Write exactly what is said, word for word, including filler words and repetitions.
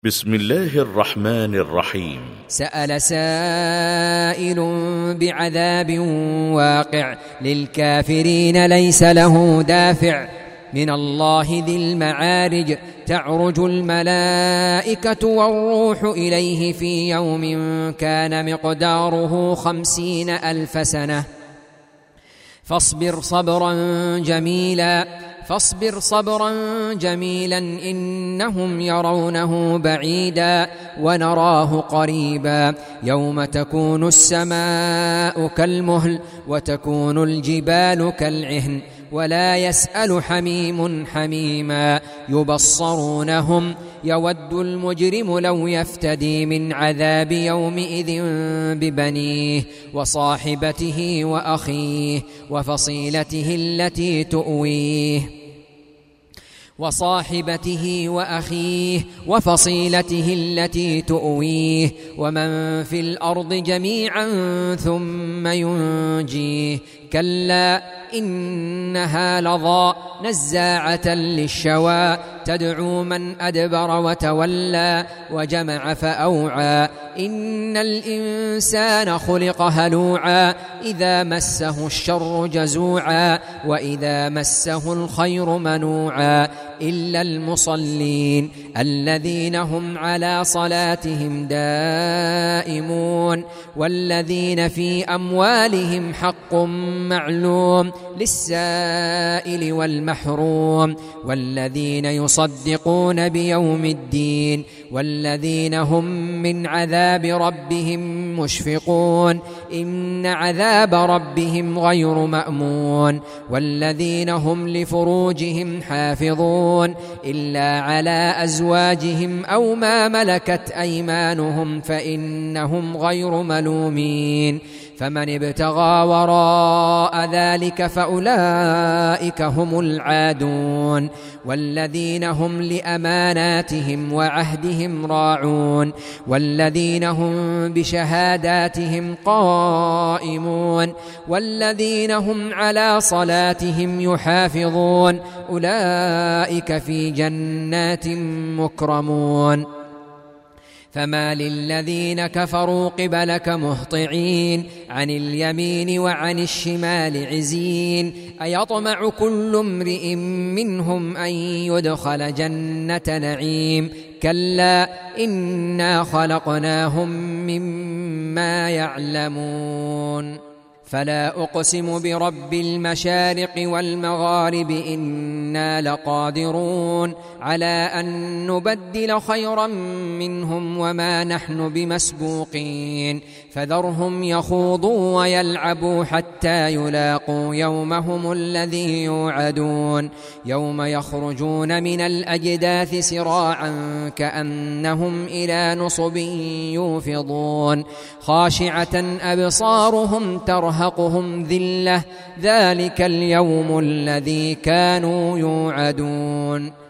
بسم الله الرحمن الرحيم. سأل سائل بعذاب واقع للكافرين ليس له دافع من الله ذي المعارج تعرج الملائكة والروح إليه في يوم كان مقداره خمسين ألف سنة فاصبر صبرا جميلا فاصبر صبرا جميلا إنهم يرونه بعيدا ونراه قريبا يوم تكون السماء كالمهل وتكون الجبال كالعهن ولا يسأل حميم حميما يبصرونهم يود المجرم لو يفتدي من عذاب يومئذ ببنيه وصاحبته وأخيه وفصيلته التي تؤويه وصاحبته وأخيه وفصيلته التي تؤويه ومن في الأرض جميعا ثم ينجيه كلا إنها لظى نزاعة للشوى تدعو من أدبر وتولى وجمع فأوعى إن الإنسان خلق هلوعا إذا مسه الشر جزوعا وإذا مسه الخير منوعا إلا المصلين الذين هم على صلاتهم دائمون والذين في أموالهم حق معلوم للسائل والمحروم والذين يصدقون بيوم الدين والذين هم من عذاب ربهم مشفقون إن عذاب ربهم غير مأمون والذين هم لفروجهم حافظون إلا على أزواجهم أو ما ملكت أيمانهم فإنهم غير ملومين فمن ابتغى وراء ذلك فأولئك هم العادون والذين هم لأماناتهم وعهدهم راعون والذين هم بشهاداتهم قائمون والذين هم على صلاتهم يحافظون أولئك في جنات مكرمون فما للذين كفروا قبلك مهطعين عن اليمين وعن الشمال عزين أيطمع كل امرئ منهم أن يدخل جنة نعيم كلا إنا خلقناهم مما يعلمون فلا أقسم برب المشارق والمغارب إنا لقادرون على أن نبدل خيرا منهم وما نحن بمسبوقين فذرهم يخوضوا ويلعبوا حتى يلاقوا يومهم الذي يوعدون يوم يخرجون من الأجداث سراعا كأنهم إلى نصب يوفضون خاشعة أبصارهم ترهقهم ذلة ذلك اليوم الذي كانوا يوعدون